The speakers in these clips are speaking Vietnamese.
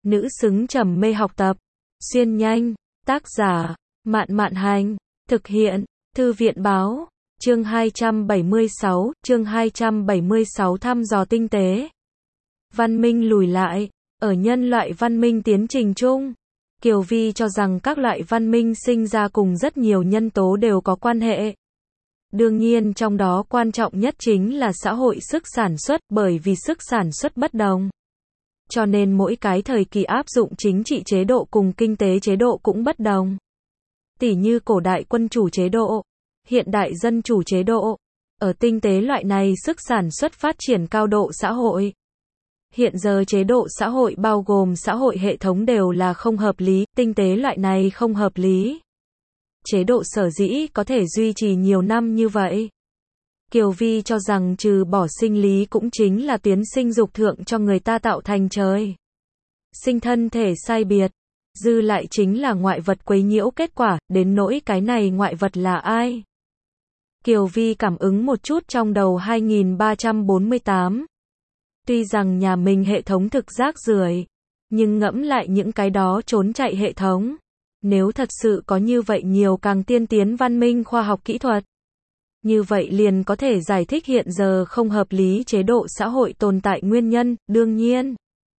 Nữ xứng trầm mê học tập. Xuyên nhanh. Tác giả, Mạn Mạn Hành. Thực hiện, Thư viện Báo. Chương 276 thăm dò tinh tế. Văn minh lùi lại. Ở nhân loại văn minh tiến trình chung, Kiều Vi cho rằng các loại văn minh sinh ra cùng rất nhiều nhân tố đều có quan hệ. Đương nhiên trong đó quan trọng nhất chính là xã hội sức sản xuất, bởi vì sức sản xuất bất đồng. Cho nên mỗi cái thời kỳ áp dụng chính trị chế độ cùng kinh tế chế độ cũng bất đồng. Tỉ như cổ đại quân chủ chế độ, hiện đại dân chủ chế độ. Ở tinh tế loại này sức sản xuất phát triển cao độ xã hội. Hiện giờ chế độ xã hội bao gồm xã hội hệ thống đều là không hợp lý, tinh tế loại này không hợp lý. Chế độ sở dĩ có thể duy trì nhiều năm như vậy. Kiều Vi cho rằng trừ bỏ sinh lý cũng chính là tuyến sinh dục thượng cho người ta tạo thành trời sinh thân thể sai biệt, dư lại chính là ngoại vật quấy nhiễu kết quả, đến nỗi cái này ngoại vật là ai. Kiều Vi cảm ứng một chút trong đầu 2348. Tuy rằng nhà mình hệ thống thực rác rưởi, nhưng ngẫm lại những cái đó trốn chạy hệ thống. Nếu thật sự có như vậy nhiều càng tiên tiến văn minh khoa học kỹ thuật, như vậy liền có thể giải thích hiện giờ không hợp lý chế độ xã hội tồn tại nguyên nhân, đương nhiên.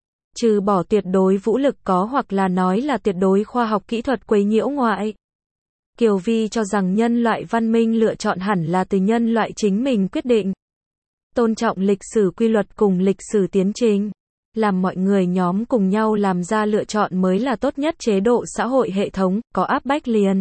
Trừ bỏ tuyệt đối vũ lực có hoặc là nói là tuyệt đối khoa học kỹ thuật quấy nhiễu ngoại. Kiều Vi cho rằng nhân loại văn minh lựa chọn hẳn là từ nhân loại chính mình quyết định. Tôn trọng lịch sử quy luật cùng lịch sử tiến trình. Làm mọi người nhóm cùng nhau làm ra lựa chọn mới là tốt nhất chế độ xã hội hệ thống, có áp bách liền.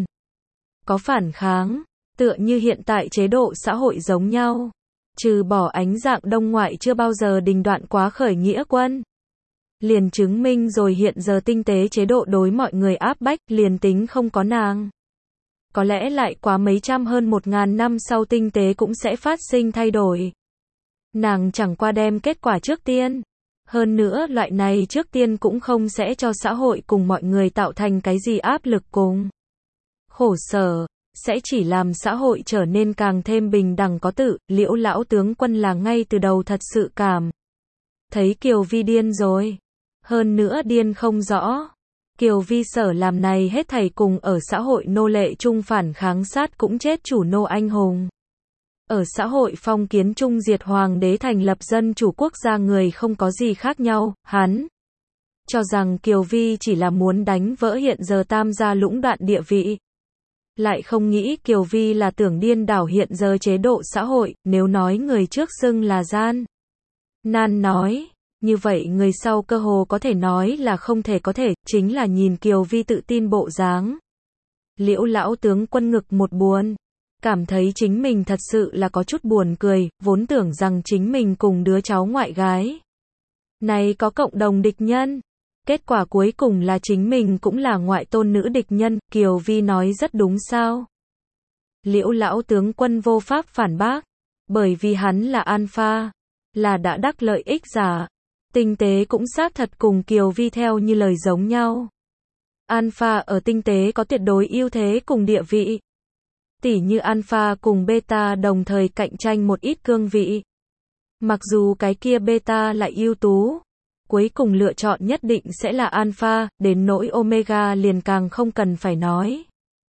Có phản kháng, tựa như hiện tại chế độ xã hội giống nhau. Trừ bỏ ánh dạng đông ngoại chưa bao giờ đình đoạn quá khởi nghĩa quân. Liền chứng minh rồi hiện giờ tinh tế chế độ đối mọi người áp bách, liền tính không có nàng. Có lẽ lại quá mấy trăm hơn 1000 năm sau tinh tế cũng sẽ phát sinh thay đổi. Nàng chẳng qua đem kết quả trước tiên. Hơn nữa loại này trước tiên cũng không sẽ cho xã hội cùng mọi người tạo thành cái gì áp lực cùng khổ sở, sẽ chỉ làm xã hội trở nên càng thêm bình đẳng có tự. Liễu lão tướng quân là ngay từ đầu thật sự cảm thấy Kiều Vi điên rồi. Hơn nữa điên không rõ. Kiều Vi sở làm này hết thảy cùng ở xã hội nô lệ chung phản kháng sát cũng chết chủ nô anh hùng. Ở xã hội phong kiến trung diệt hoàng đế thành lập dân chủ quốc gia người không có gì khác nhau, hắn cho rằng Kiều Vi chỉ là muốn đánh vỡ hiện giờ Tam gia lũng đoạn địa vị. Lại không nghĩ Kiều Vi là tưởng điên đảo hiện giờ chế độ xã hội, nếu nói người trước xưng là gian nan nói, như vậy người sau cơ hồ có thể nói là không thể có thể, chính là nhìn Kiều Vi tự tin bộ dáng. Liễu lão tướng quân ngực một buồn. Cảm thấy chính mình thật sự là có chút buồn cười, vốn tưởng rằng chính mình cùng đứa cháu ngoại gái này có cộng đồng địch nhân. Kết quả cuối cùng là chính mình cũng là ngoại tôn nữ địch nhân, Kiều Vi nói rất đúng sao. Liễu lão tướng quân vô pháp phản bác, bởi vì hắn là alpha, là đã đắc lợi ích giả. Tinh tế cũng xác thật cùng Kiều Vi theo như lời giống nhau. Alpha ở tinh tế có tuyệt đối ưu thế cùng địa vị. Tỉ như alpha cùng beta đồng thời cạnh tranh một ít cương vị. Mặc dù cái kia beta lại ưu tú, cuối cùng lựa chọn nhất định sẽ là alpha, đến nỗi omega liền càng không cần phải nói.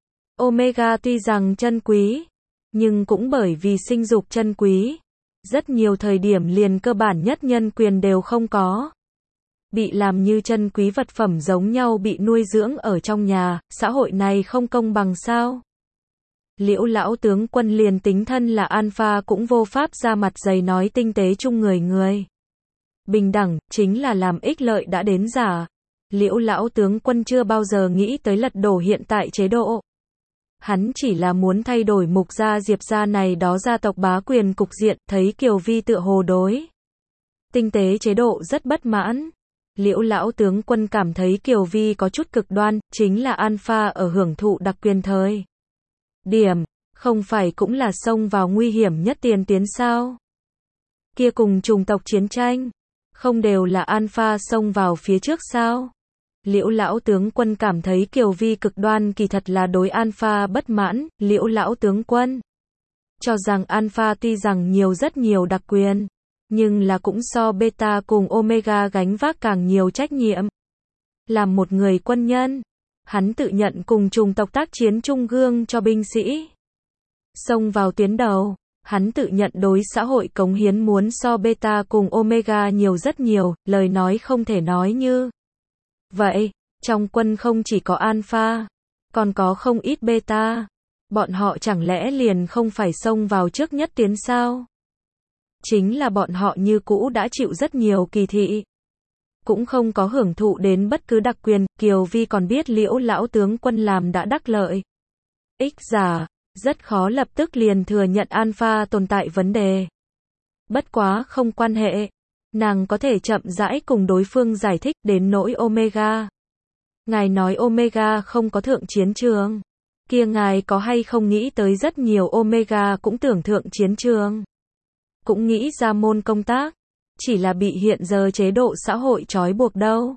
Omega tuy rằng chân quý, nhưng cũng bởi vì sinh dục chân quý, rất nhiều thời điểm liền cơ bản nhất nhân quyền đều không có. Bị làm như chân quý vật phẩm giống nhau bị nuôi dưỡng ở trong nhà, xã hội này không công bằng sao? Liễu lão tướng quân liền tính thân là alpha cũng vô pháp ra mặt dày nói tinh tế chung người. Bình đẳng, chính là làm ích lợi đã đến giả. Liễu lão tướng quân chưa bao giờ nghĩ tới lật đổ hiện tại chế độ. Hắn chỉ là muốn thay đổi Mục gia Diệp gia này đó gia tộc bá quyền cục diện, thấy Kiều Vi tựa hồ đối tinh tế chế độ rất bất mãn. Liễu lão tướng quân cảm thấy Kiều Vi có chút cực đoan, chính là alpha ở hưởng thụ đặc quyền thời điểm, không phải cũng là xông vào nguy hiểm nhất tiền tiến sao? Kia cùng chủng tộc chiến tranh, không đều là alpha xông vào phía trước sao? Liễu lão tướng quân cảm thấy Kiều Vi cực đoan kỳ thật là đối alpha bất mãn. Liễu lão tướng quân cho rằng alpha tuy rằng nhiều rất nhiều đặc quyền, nhưng là cũng so beta cùng omega gánh vác càng nhiều trách nhiệm. Làm một người quân nhân, hắn tự nhận cùng chủng tộc tác chiến chung gương cho binh sĩ. Xông vào tuyến đầu, hắn tự nhận đối xã hội cống hiến muốn so beta cùng omega nhiều rất nhiều, lời nói không thể nói như vậy. Trong quân không chỉ có alpha, còn có không ít beta. Bọn họ chẳng lẽ liền không phải xông vào trước nhất tiến sao? Chính là bọn họ như cũ đã chịu rất nhiều kỳ thị. Cũng không có hưởng thụ đến bất cứ đặc quyền, Kiều Vi còn biết Liễu lão tướng quân làm đã đắc lợi. Ích giả, rất khó lập tức liền thừa nhận alpha tồn tại vấn đề. Bất quá không quan hệ, nàng có thể chậm rãi cùng đối phương giải thích đến nỗi omega. Ngài nói omega không có thượng chiến trường. Kia ngài có hay không nghĩ tới rất nhiều omega cũng tưởng thượng chiến trường. Cũng nghĩ ra môn công tác. Chỉ là bị hiện giờ chế độ xã hội trói buộc đâu.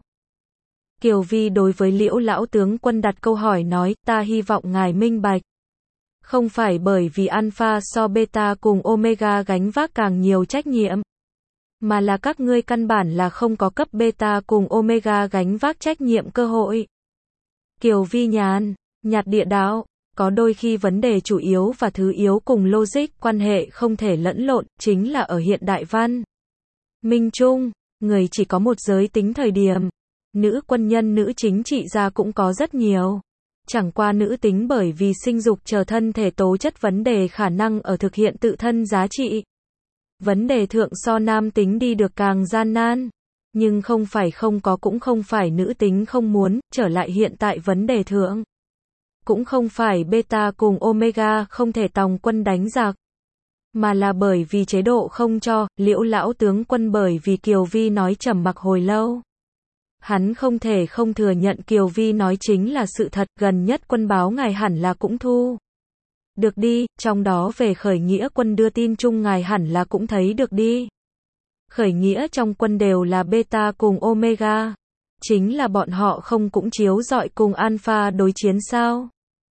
Kiều Vi đối với Liễu lão tướng quân đặt câu hỏi nói, ta hy vọng ngài minh bạch. Không phải bởi vì alpha so beta cùng omega gánh vác càng nhiều trách nhiệm. Mà là các ngươi căn bản là không có cấp beta cùng omega gánh vác trách nhiệm cơ hội. Kiều Vi nhạt địa đạo, có đôi khi vấn đề chủ yếu và thứ yếu cùng logic quan hệ không thể lẫn lộn, chính là ở hiện đại văn minh chung, người chỉ có một giới tính thời điểm. Nữ quân nhân nữ chính trị gia cũng có rất nhiều. Chẳng qua nữ tính bởi vì sinh dục chờ thân thể tố chất vấn đề khả năng ở thực hiện tự thân giá trị. Vấn đề thượng so nam tính đi được càng gian nan. Nhưng không phải không có cũng không phải nữ tính không muốn, trở lại hiện tại vấn đề thượng. Cũng không phải beta cùng omega không thể tòng quân đánh giặc. Mà là bởi vì chế độ không cho, Liễu lão tướng quân bởi vì Kiều Vi nói trầm mặc hồi lâu. Hắn không thể không thừa nhận Kiều Vi nói chính là sự thật, gần nhất quân báo ngài hẳn là cũng thu được đi, trong đó về khởi nghĩa quân đưa tin chung ngài hẳn là cũng thấy được đi. Khởi nghĩa trong quân đều là beta cùng omega. Chính là bọn họ không cũng chiếu rọi cùng alpha đối chiến sao?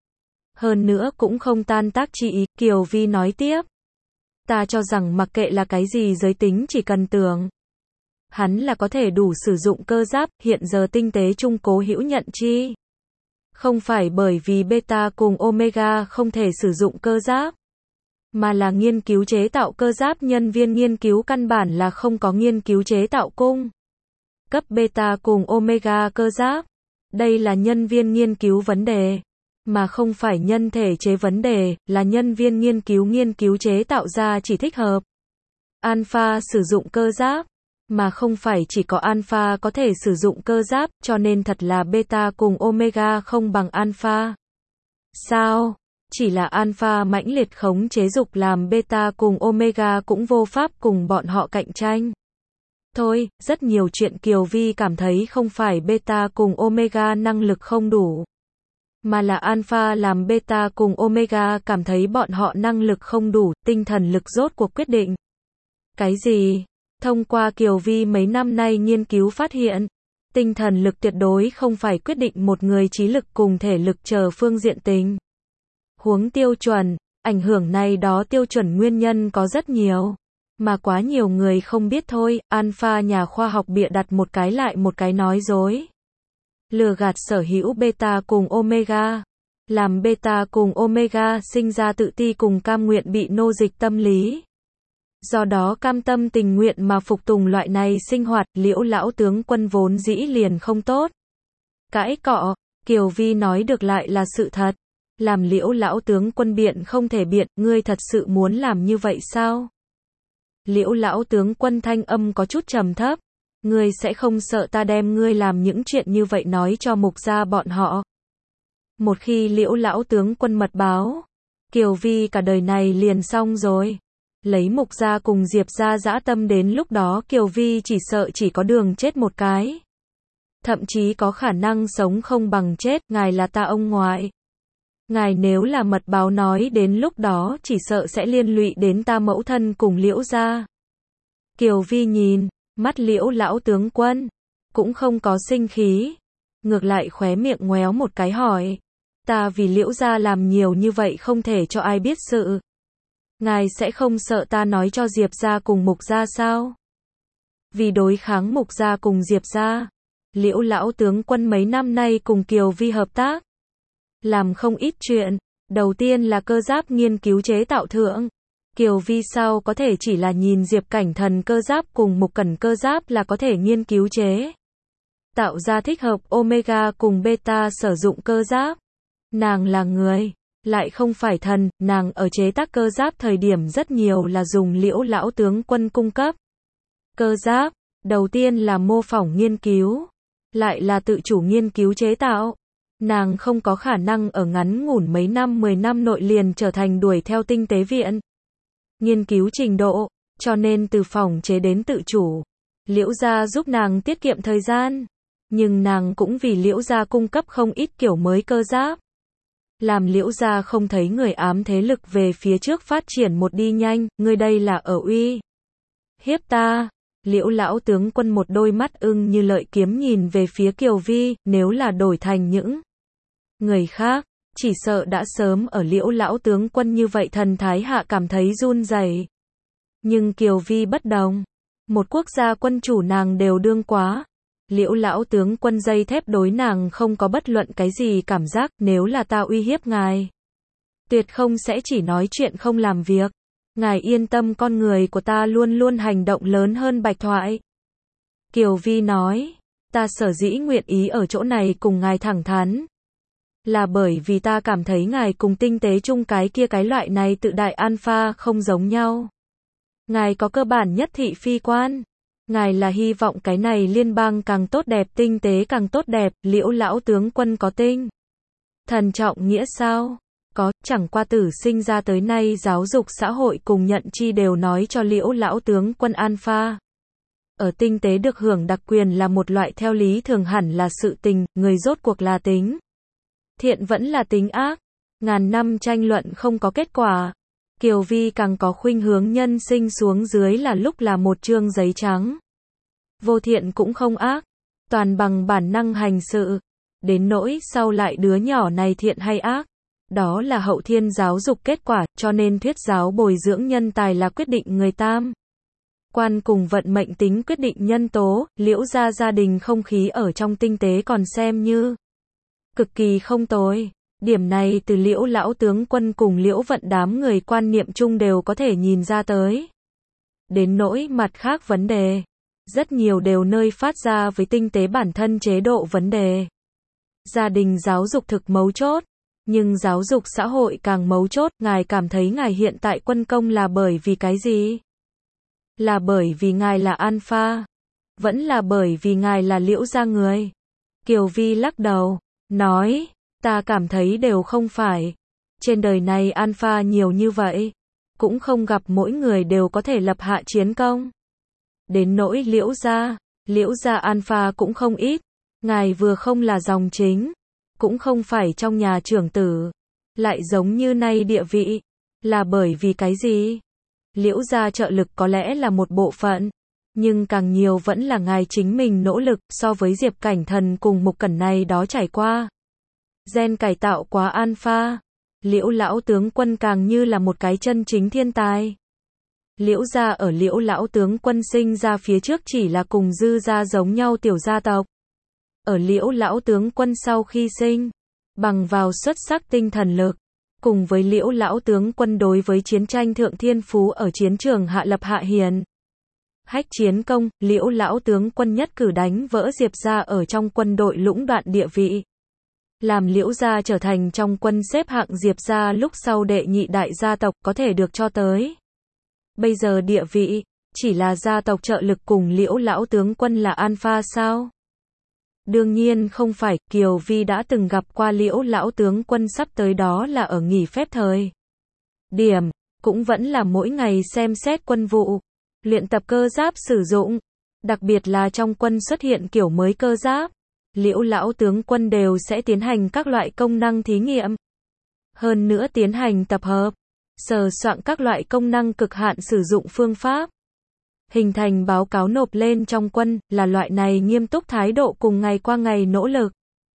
Hơn nữa cũng không tan tác chi ý, Kiều Vi nói tiếp. Ta cho rằng mặc kệ là cái gì giới tính chỉ cần tưởng. Hắn là có thể đủ sử dụng cơ giáp, hiện giờ tinh tế trung cố hữu nhận chi. Không phải bởi vì beta cùng omega không thể sử dụng cơ giáp. Mà là nghiên cứu chế tạo cơ giáp nhân viên nghiên cứu căn bản là không có nghiên cứu chế tạo cung. Cấp beta cùng omega cơ giáp. Đây là nhân viên nghiên cứu vấn đề. Mà không phải nhân thể chế vấn đề, là nhân viên nghiên cứu chế tạo ra chỉ thích hợp. Alpha sử dụng cơ giáp, mà không phải chỉ có alpha có thể sử dụng cơ giáp, cho nên thật là beta cùng omega không bằng alpha. Sao? Chỉ là alpha mãnh liệt khống chế dục làm beta cùng omega cũng vô pháp cùng bọn họ cạnh tranh. Thôi, rất nhiều chuyện Kiều Vi cảm thấy không phải beta cùng omega năng lực không đủ. Mà là alpha làm beta cùng omega cảm thấy bọn họ năng lực không đủ, tinh thần lực rốt cuộc quyết định. Cái gì? Thông qua Kiều Vi mấy năm nay nghiên cứu phát hiện, tinh thần lực tuyệt đối không phải quyết định một người trí lực cùng thể lực chờ phương diện tình huống tiêu chuẩn, ảnh hưởng này đó tiêu chuẩn nguyên nhân có rất nhiều. Mà quá nhiều người không biết thôi, alpha nhà khoa học bịa đặt một cái lại một cái nói dối. Lừa gạt sở hữu beta cùng omega. Làm beta cùng omega sinh ra tự ti cùng cam nguyện bị nô dịch tâm lý. Do đó cam tâm tình nguyện mà phục tùng loại này sinh hoạt, Liễu lão tướng quân vốn dĩ liền không tốt. Cãi cọ, Kiều Vi nói được lại là sự thật. Làm Liễu lão tướng quân biện không thể biện, ngươi thật sự muốn làm như vậy sao? Liễu lão tướng quân thanh âm có chút trầm thấp. Ngươi sẽ không sợ ta đem ngươi làm những chuyện như vậy nói cho mục gia bọn họ. Một khi Liễu lão tướng quân mật báo, Kiều Vi cả đời này liền xong rồi. Lấy mục gia cùng Diệp gia dã tâm đến lúc đó Kiều Vi chỉ sợ chỉ có đường chết một cái. Thậm chí có khả năng sống không bằng chết, ngài là ta ông ngoại. Ngài nếu là mật báo nói đến lúc đó chỉ sợ sẽ liên lụy đến ta mẫu thân cùng Liễu gia. Kiều Vi nhìn mắt Liễu lão tướng quân, cũng không có sinh khí, ngược lại khóe miệng ngoéo một cái hỏi, ta vì Liễu gia làm nhiều như vậy không thể cho ai biết sự. Ngài sẽ không sợ ta nói cho Diệp gia cùng Mục gia sao? Vì đối kháng Mục gia cùng Diệp gia, Liễu lão tướng quân mấy năm nay cùng Kiều Vi hợp tác, làm không ít chuyện. Đầu tiên là cơ giáp nghiên cứu chế tạo thượng. Kiều Vi sao có thể chỉ là nhìn Diệp Cảnh Thần cơ giáp cùng Mục Cẩn cơ giáp là có thể nghiên cứu chế tạo ra thích hợp Omega cùng Beta sử dụng cơ giáp. Nàng là người, lại không phải thần, nàng ở chế tác cơ giáp thời điểm rất nhiều là dùng Liễu lão tướng quân cung cấp. Cơ giáp, đầu tiên là mô phỏng nghiên cứu, lại là tự chủ nghiên cứu chế tạo. Nàng không có khả năng ở ngắn ngủn mấy năm 10 năm nội liền trở thành đuổi theo tinh tế viện nghiên cứu trình độ, cho nên từ phỏng chế đến tự chủ. Liễu gia giúp nàng tiết kiệm thời gian, nhưng nàng cũng vì Liễu gia cung cấp không ít kiểu mới cơ giáp. Làm Liễu gia không thấy người ám thế lực về phía trước phát triển một đi nhanh, ngươi đây là ở uy hiếp ta. Liễu lão tướng quân một đôi mắt ưng như lợi kiếm nhìn về phía Kiều Vi, nếu là đổi thành những người khác, chỉ sợ đã sớm ở Liễu lão tướng quân như vậy thần thái hạ cảm thấy run rẩy. Nhưng Kiều Vi bất đồng, một quốc gia quân chủ nàng đều đương quá. Liễu lão tướng quân dây thép đối nàng không có bất luận cái gì cảm giác, nếu là ta uy hiếp ngài, tuyệt không sẽ chỉ nói chuyện không làm việc. Ngài yên tâm, con người của ta luôn luôn hành động lớn hơn bạch thoại. Kiều Vi nói, ta sở dĩ nguyện ý ở chỗ này cùng ngài thẳng thắn, là bởi vì ta cảm thấy ngài cùng tinh tế chung cái kia cái loại này tự đại alpha không giống nhau. Ngài có cơ bản nhất thị phi quan. Ngài là hy vọng cái này liên bang càng tốt đẹp, tinh tế càng tốt đẹp. Liễu lão tướng quân có tinh thần trọng nghĩa sao? Có, chẳng qua tử sinh ra tới nay giáo dục xã hội cùng nhận chi đều nói cho Liễu lão tướng quân alpha. Ở tinh tế được hưởng đặc quyền là một loại theo lý thường hẳn là sự tình, người rốt cuộc là tính thiện vẫn là tính ác. Ngàn năm tranh luận không có kết quả. Kiều Vi càng có khuynh hướng nhân sinh xuống dưới là lúc là một chương giấy trắng. Vô thiện cũng không ác, toàn bằng bản năng hành sự. Đến nỗi sau lại đứa nhỏ này thiện hay ác, đó là hậu thiên giáo dục kết quả, cho nên thuyết giáo bồi dưỡng nhân tài là quyết định người tam quan cùng vận mệnh tính quyết định nhân tố. Liễu gia gia đình không khí ở trong tinh tế còn xem như cực kỳ không tồi. Điểm này từ Liễu lão tướng quân cùng Liễu vận đám người quan niệm chung đều có thể nhìn ra tới. Đến nỗi mặt khác vấn đề, rất nhiều đều nơi phát ra với tinh tế bản thân chế độ vấn đề. Gia đình giáo dục thực mấu chốt, nhưng giáo dục xã hội càng mấu chốt. Ngài cảm thấy ngài hiện tại quân công là bởi vì cái gì? Là bởi vì ngài là alpha? Vẫn là bởi vì ngài là Liễu gia người? Kiều Vi lắc đầu, nói, ta cảm thấy đều không phải. Trên đời này alpha nhiều như vậy, cũng không gặp mỗi người đều có thể lập hạ chiến công. Đến nỗi Liễu gia alpha cũng không ít. Ngài vừa không là dòng chính, cũng không phải trong nhà trưởng tử, lại giống như nay địa vị, là bởi vì cái gì? Liễu gia trợ lực có lẽ là một bộ phận, nhưng càng nhiều vẫn là ngài chính mình nỗ lực. So với Diệp Cảnh Thần cùng Mục Cẩn này đó trải qua gen cải tạo quá alpha, Liễu lão tướng quân càng như là một cái chân chính thiên tài. Liễu gia ở Liễu lão tướng quân sinh ra phía trước chỉ là cùng Dư gia giống nhau tiểu gia tộc. Ở Liễu lão tướng quân sau khi sinh, bằng vào xuất sắc tinh thần lực, cùng với Liễu lão tướng quân đối với chiến tranh thượng thiên phú ở chiến trường hạ lập hạ hiền hách chiến công, Liễu lão tướng quân nhất cử đánh vỡ Diệp gia ở trong quân đội lũng đoạn địa vị, làm Liễu gia trở thành trong quân xếp hạng Diệp gia lúc sau đệ nhị đại gia tộc có thể được cho tới bây giờ địa vị. Chỉ là gia tộc trợ lực cùng Liễu lão tướng quân là alpha sao? Đương nhiên không phải. Kiều Vi đã từng gặp qua Liễu lão tướng quân, sắp tới đó là ở nghỉ phép thời điểm, cũng vẫn là mỗi ngày xem xét quân vụ, luyện tập cơ giáp sử dụng, đặc biệt là trong quân xuất hiện kiểu mới cơ giáp, Liễu lão tướng quân đều sẽ tiến hành các loại công năng thí nghiệm. Hơn nữa tiến hành tập hợp, sờ soạn các loại công năng cực hạn sử dụng phương pháp, hình thành báo cáo nộp lên trong quân. Là loại này nghiêm túc thái độ cùng ngày qua ngày nỗ lực,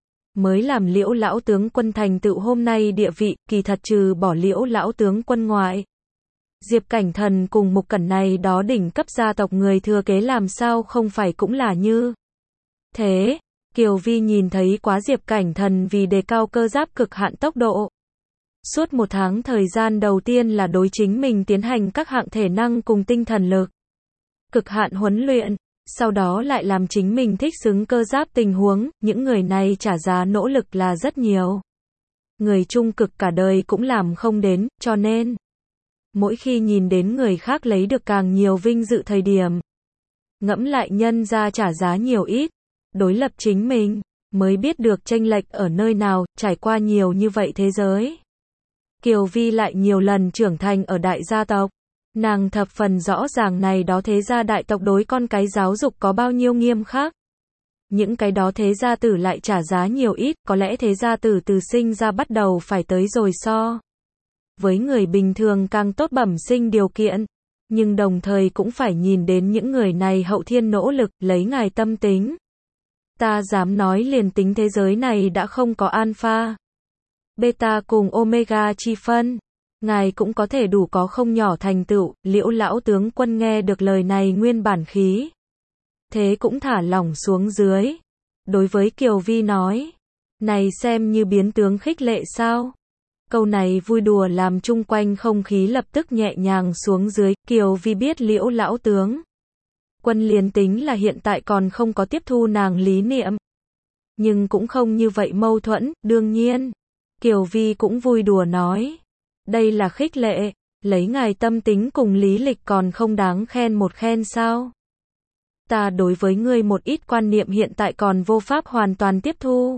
mới làm Liễu lão tướng quân thành tựu hôm nay địa vị. Kỳ thật trừ bỏ Liễu lão tướng quân ngoại, Diệp Cảnh Thần cùng Mục Cẩn này đó đỉnh cấp gia tộc người thừa kế làm sao không phải cũng là như thế. Kiều Vi nhìn thấy quá Diệp Cảnh Thần vì đề cao cơ giáp cực hạn tốc độ. Suốt 1 tháng thời gian đầu tiên là đối chính mình tiến hành các hạng thể năng cùng tinh thần lực. Cực hạn huấn luyện, sau đó lại làm chính mình thích ứng cơ giáp tình huống, những người này trả giá nỗ lực là rất nhiều. Người trung cực cả đời cũng làm không đến, cho nên mỗi khi nhìn đến người khác lấy được càng nhiều vinh dự thời điểm, ngẫm lại nhân ra trả giá nhiều ít, đối lập chính mình, mới biết được chênh lệch ở nơi nào, trải qua nhiều như vậy thế giới. Kiều Vi lại nhiều lần trưởng thành ở đại gia tộc. Nàng thập phần rõ ràng này đó thế gia đại tộc đối con cái giáo dục có bao nhiêu nghiêm khắc. Những cái đó thế gia tử lại trả giá nhiều ít, có lẽ thế gia tử từ sinh ra bắt đầu phải tới rồi so với người bình thường càng tốt bẩm sinh điều kiện, nhưng đồng thời cũng phải nhìn đến những người này hậu thiên nỗ lực, lấy ngài tâm tính. Ta dám nói liền tính thế giới này đã không có alpha, beta cùng omega chi phân, ngài cũng có thể đủ có không nhỏ thành tựu. Liễu lão tướng quân nghe được lời này nguyên bản khí thế cũng thả lỏng xuống dưới. Đối với Kiều Vi nói, này xem như biến tướng khích lệ sao? Câu này vui đùa làm chung quanh không khí lập tức nhẹ nhàng xuống dưới. Kiều Vi biết Liễu lão tướng quân liền tính là hiện tại còn không có tiếp thu nàng lý niệm, nhưng cũng không như vậy mâu thuẫn. Đương nhiên, Kiều Vi cũng vui đùa nói, đây là khích lệ, lấy ngài tâm tính cùng lý lịch còn không đáng khen một khen sao? Ta đối với ngươi một ít quan niệm hiện tại còn vô pháp hoàn toàn tiếp thu.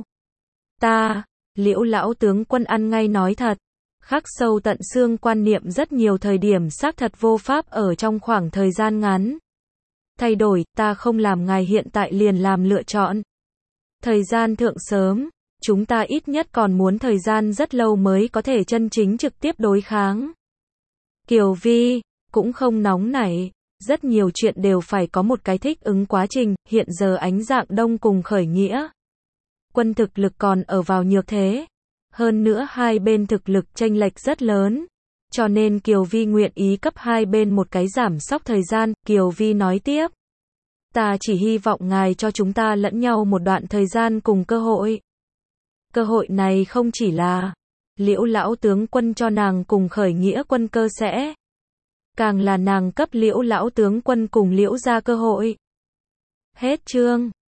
Liễu lão tướng quân ăn ngay nói thật, khắc sâu tận xương quan niệm rất nhiều thời điểm xác thật vô pháp ở trong khoảng thời gian ngắn thay đổi. Ta không làm ngài hiện tại liền làm lựa chọn. Thời gian thượng sớm, chúng ta ít nhất còn muốn thời gian rất lâu mới có thể chân chính trực tiếp đối kháng. Kiều Vi cũng không nóng nảy, rất nhiều chuyện đều phải có một cái thích ứng quá trình. Hiện giờ Ánh Dạng Đông cùng Khởi Nghĩa quân thực lực còn ở vào nhược thế, hơn nữa hai bên thực lực chênh lệch rất lớn, cho nên Kiều Vi nguyện ý cấp hai bên một cái giảm sóc thời gian. Kiều Vi nói tiếp, ta chỉ hy vọng ngài cho chúng ta lẫn nhau một đoạn thời gian cùng cơ hội. Cơ hội này không chỉ là Liễu lão tướng quân cho nàng cùng Khởi Nghĩa quân cơ sẽ, càng là nàng cấp Liễu lão tướng quân cùng Liễu gia cơ hội. Hết chương.